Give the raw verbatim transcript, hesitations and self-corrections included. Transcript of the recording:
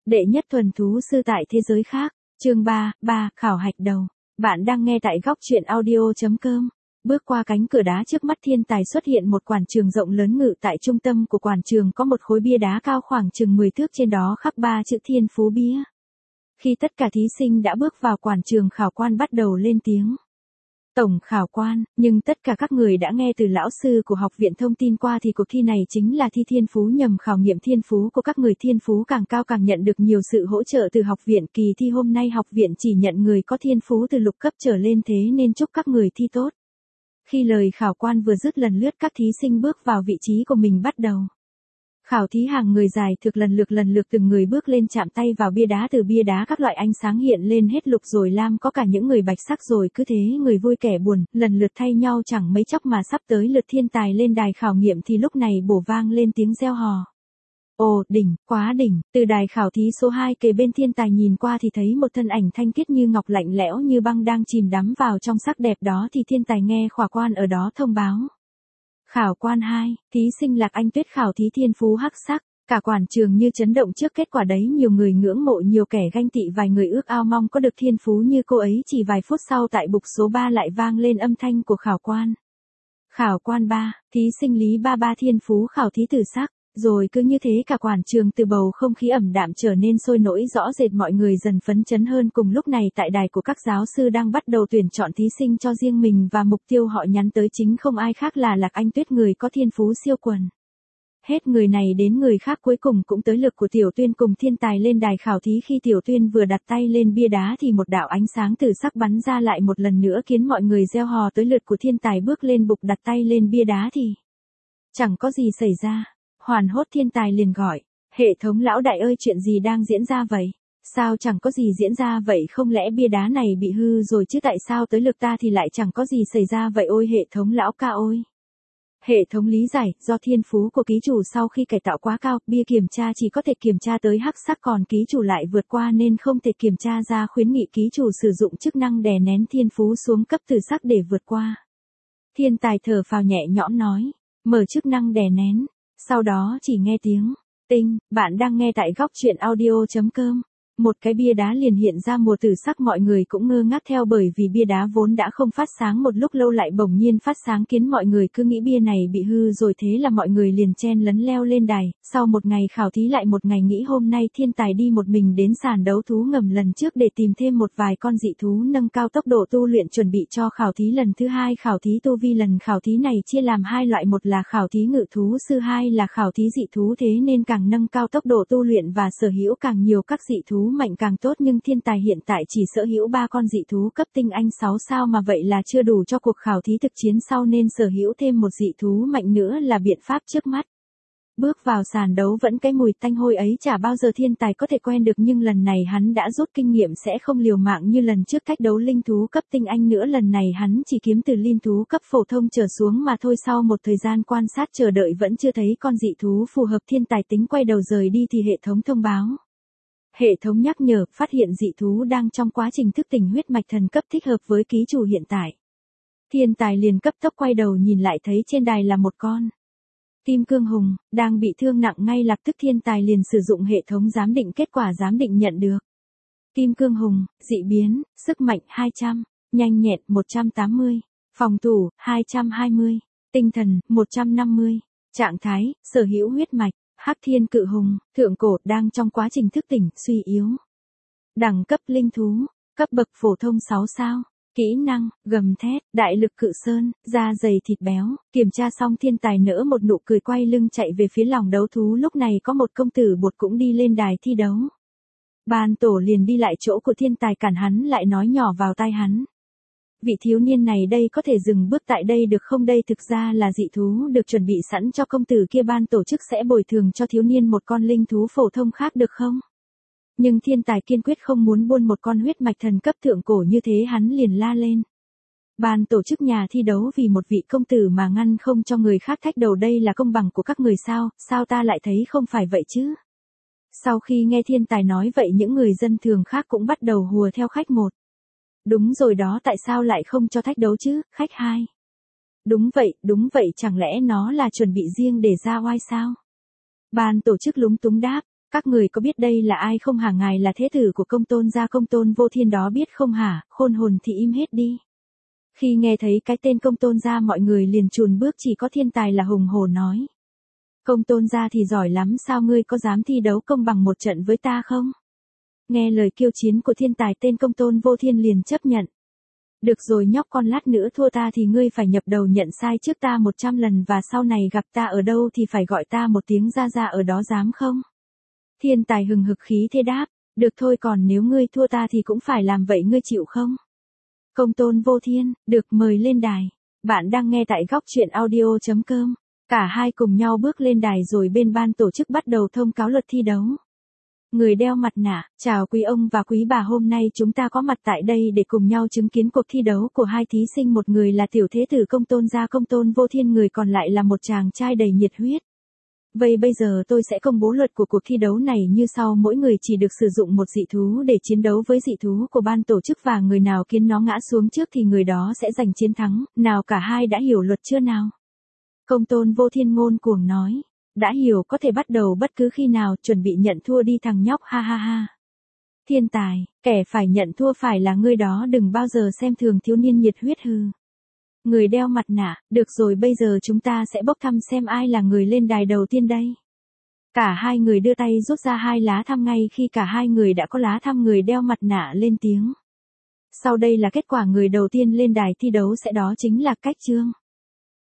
Đệ nhất thuần thú sư tại thế giới khác, chương ba, ba, khảo hạch đầu. Bạn đang nghe tại góc truyện audio chấm com. Bước qua cánh cửa đá trước mắt thiên tài xuất hiện một quảng trường rộng lớn, ngự tại trung tâm của quảng trường có một khối bia đá cao khoảng chừng mười thước, trên đó khắc ba chữ Thiên Phú bia. Khi tất cả thí sinh đã bước vào quảng trường, khảo quan bắt đầu lên tiếng. Tổng khảo quan, nhưng tất cả các người đã nghe từ lão sư của học viện thông tin qua thì cuộc thi này chính là thi thiên phú nhằm khảo nghiệm thiên phú của các người. Thiên phú càng cao càng nhận được nhiều sự hỗ trợ từ học viện. Kỳ thi hôm nay học viện chỉ nhận người có thiên phú từ lục cấp trở lên, thế nên chúc các người thi tốt. Khi lời khảo quan vừa dứt, lần lượt các thí sinh bước vào vị trí của mình bắt đầu. Khảo thí hàng người dài thực lần lượt lần lượt từng người bước lên, chạm tay vào bia đá. Từ bia đá các loại ánh sáng hiện lên, hết lục rồi lam, có cả những người bạch sắc, rồi cứ thế người vui kẻ buồn, lần lượt thay nhau. Chẳng mấy chốc mà sắp tới lượt thiên tài lên đài khảo nghiệm thì lúc này bổ vang lên tiếng reo hò. Ồ, đỉnh, quá đỉnh! Từ đài khảo thí số hai kề bên thiên tài nhìn qua thì thấy một thân ảnh thanh khiết như ngọc, lạnh lẽo như băng đang chìm đắm vào trong sắc đẹp đó. Thì thiên tài nghe khảo quan ở đó thông báo. Khảo quan hai, thí sinh Lạc Anh Tuyết khảo thí thiên phú hắc sắc. Cả quảng trường như chấn động trước kết quả đấy, nhiều người ngưỡng mộ, nhiều kẻ ganh tị, vài người ước ao mong có được thiên phú như cô ấy. Chỉ vài phút sau tại bục số ba lại vang lên âm thanh của khảo quan. Khảo quan ba, thí sinh Lý Ba Ba thiên phú khảo thí tử sắc. Rồi cứ như thế cả quảng trường từ bầu không khí ẩm đạm trở nên sôi nổi rõ rệt, mọi người dần phấn chấn hơn. Cùng lúc này tại đài của các giáo sư đang bắt đầu tuyển chọn thí sinh cho riêng mình, và mục tiêu họ nhắm tới chính không ai khác là Lạc Anh Tuyết, người có thiên phú siêu quần. Hết người này đến người khác, cuối cùng cũng tới lượt của Tiểu Tuyên cùng thiên tài lên đài khảo thí. Khi Tiểu Tuyên vừa đặt tay lên bia đá thì một đạo ánh sáng tử sắc bắn ra lại một lần nữa, khiến mọi người reo hò. Tới lượt của thiên tài bước lên bục đặt tay lên bia đá thì chẳng có gì xảy ra. Hoàn hốt thiên tài liền gọi, hệ thống lão đại ơi, chuyện gì đang diễn ra vậy? Sao chẳng có gì diễn ra vậy? Không lẽ bia đá này bị hư rồi chứ? Tại sao tới lượt ta thì lại chẳng có gì xảy ra vậy? Ôi hệ thống lão ca ơi! Hệ thống lý giải, do thiên phú của ký chủ sau khi cải tạo quá cao, bia kiểm tra chỉ có thể kiểm tra tới hắc sắc, còn ký chủ lại vượt qua nên không thể kiểm tra ra. Khuyến nghị ký chủ sử dụng chức năng đè nén thiên phú xuống cấp từ sắc để vượt qua. Thiên tài thở phào nhẹ nhõm nói, mở chức năng đè nén. Sau đó chỉ nghe tiếng tinh. Bạn đang nghe tại góc truyện audio chấm com. Một cái bia đá liền hiện ra mùa tử sắc, mọi người cũng ngơ ngác theo, bởi vì bia đá vốn đã không phát sáng một lúc lâu lại bỗng nhiên phát sáng, khiến mọi người cứ nghĩ bia này bị hư rồi. Thế là mọi người liền chen lấn leo lên đài. Sau một ngày khảo thí lại một ngày nghỉ, hôm nay thiên tài đi một mình đến sàn đấu thú ngầm lần trước để tìm thêm một vài con dị thú nâng cao tốc độ tu luyện, chuẩn bị cho khảo thí lần thứ hai. Khảo thí tu vi lần khảo thí này chia làm hai loại, một là khảo thí ngự thú sư, hai là khảo thí dị thú. Thế nên càng nâng cao tốc độ tu luyện và sở hữu càng nhiều các dị thú mạnh càng tốt, nhưng thiên tài hiện tại chỉ sở hữu ba con dị thú cấp tinh anh sáu sao mà vậy là chưa đủ cho cuộc khảo thí thực chiến sau, nên sở hữu thêm một dị thú mạnh nữa là biện pháp trước mắt. Bước vào sàn đấu vẫn cái mùi tanh hôi ấy chả bao giờ thiên tài có thể quen được, nhưng lần này hắn đã rút kinh nghiệm, sẽ không liều mạng như lần trước thách đấu linh thú cấp tinh anh nữa. Lần này hắn chỉ kiếm từ linh thú cấp phổ thông trở xuống mà thôi. Sau một thời gian quan sát chờ đợi vẫn chưa thấy con dị thú phù hợp, thiên tài tính quay đầu rời đi thì hệ thống thông báo. Hệ thống nhắc nhở, phát hiện dị thú đang trong quá trình thức tỉnh huyết mạch thần cấp thích hợp với ký chủ hiện tại. Thiên tài liền cấp tốc quay đầu nhìn lại, thấy trên đài là một con Kim Cương Hùng, đang bị thương nặng. Ngay lập tức thiên tài liền sử dụng hệ thống giám định, kết quả giám định nhận được. Kim Cương Hùng, dị biến, sức mạnh hai trăm, nhanh nhẹn một trăm tám mươi, phòng thủ hai trăm hai mươi, tinh thần một trăm năm mươi, trạng thái, sở hữu huyết mạch. Hắc Thiên Cự Hùng, thượng cổ, đang trong quá trình thức tỉnh, suy yếu. Đẳng cấp linh thú, cấp bậc phổ thông sáu sao. Kỹ năng, gầm thét, đại lực cự sơn, da dày thịt béo. Kiểm tra xong thiên tài nở một nụ cười, quay lưng chạy về phía lòng đấu thú. Lúc này có một công tử bột cũng đi lên đài thi đấu. Ban tổ liền đi lại chỗ của thiên tài, cản hắn lại, nói nhỏ vào tai hắn. Vị thiếu niên này đây, có thể dừng bước tại đây được không? Đây thực ra là dị thú được chuẩn bị sẵn cho công tử kia, ban tổ chức sẽ bồi thường cho thiếu niên một con linh thú phổ thông khác được không? Nhưng thiên tài kiên quyết không muốn buôn một con huyết mạch thần cấp thượng cổ như thế, hắn liền la lên. Ban tổ chức nhà thi đấu vì một vị công tử mà ngăn không cho người khác thách đầu, đây là công bằng của các người sao? Sao ta lại thấy không phải vậy chứ? Sau khi nghe thiên tài nói vậy, những người dân thường khác cũng bắt đầu hùa theo khách một. Đúng rồi đó, tại sao lại không cho thách đấu chứ? Khách hai. Đúng vậy, đúng vậy, chẳng lẽ nó là chuẩn bị riêng để ra oai sao? Ban tổ chức lúng túng đáp, Các người có biết đây là ai không hả? Ngài là thế tử của Công Tôn gia Công Tôn Vô Thiên đó biết không hả? Khôn hồn thì im hết đi. Khi nghe thấy cái tên Công Tôn gia mọi người liền chùn bước, chỉ có Thiên Tài là hùng hổ nói. Công Tôn gia thì giỏi lắm, sao ngươi có dám thi đấu công bằng một trận với ta không? Nghe lời kiêu chiến của Thiên Tài, tên Công Tôn Vô Thiên liền chấp nhận. Được rồi nhóc con, lát nữa thua ta thì ngươi phải nhập đầu nhận sai trước ta một trăm lần, và sau này gặp ta ở đâu thì phải gọi ta một tiếng ra ra ở đó, dám không? Thiên Tài hừng hực khí thế đáp, được thôi, còn nếu ngươi thua ta thì cũng phải làm vậy, ngươi chịu không? Công Tôn Vô Thiên, được, mời lên đài. Bạn đang nghe tại góc truyện audio chấm com. Cả hai cùng nhau bước lên đài rồi bên ban tổ chức bắt đầu thông cáo luật thi đấu. Người đeo mặt nạ, chào quý ông và quý bà, hôm nay chúng ta có mặt tại đây để cùng nhau chứng kiến cuộc thi đấu của hai thí sinh, một người là tiểu thế tử Công Tôn gia Công Tôn Vô Thiên, người còn lại là một chàng trai đầy nhiệt huyết. Vậy bây giờ tôi sẽ công bố luật của cuộc thi đấu này như sau: mỗi người chỉ được sử dụng một dị thú để chiến đấu với dị thú của ban tổ chức, và người nào khiến nó ngã xuống trước thì người đó sẽ giành chiến thắng. Nào, cả hai đã hiểu luật chưa nào? Công Tôn Vô Thiên ngôn cuồng nói. Đã hiểu, có thể bắt đầu bất cứ khi nào, chuẩn bị nhận thua đi thằng nhóc, ha ha ha. Thiên Tài, kẻ phải nhận thua phải là ngươi đó, đừng bao giờ xem thường thiếu niên nhiệt huyết hư. Người đeo mặt nạ, được rồi, bây giờ chúng ta sẽ bốc thăm xem ai là người lên đài đầu tiên đây. Cả hai người đưa tay rút ra hai lá thăm. Ngay khi cả hai người đã có lá thăm, người đeo mặt nạ lên tiếng. Sau đây là kết quả, người đầu tiên lên đài thi đấu sẽ đó chính là Cách Trương.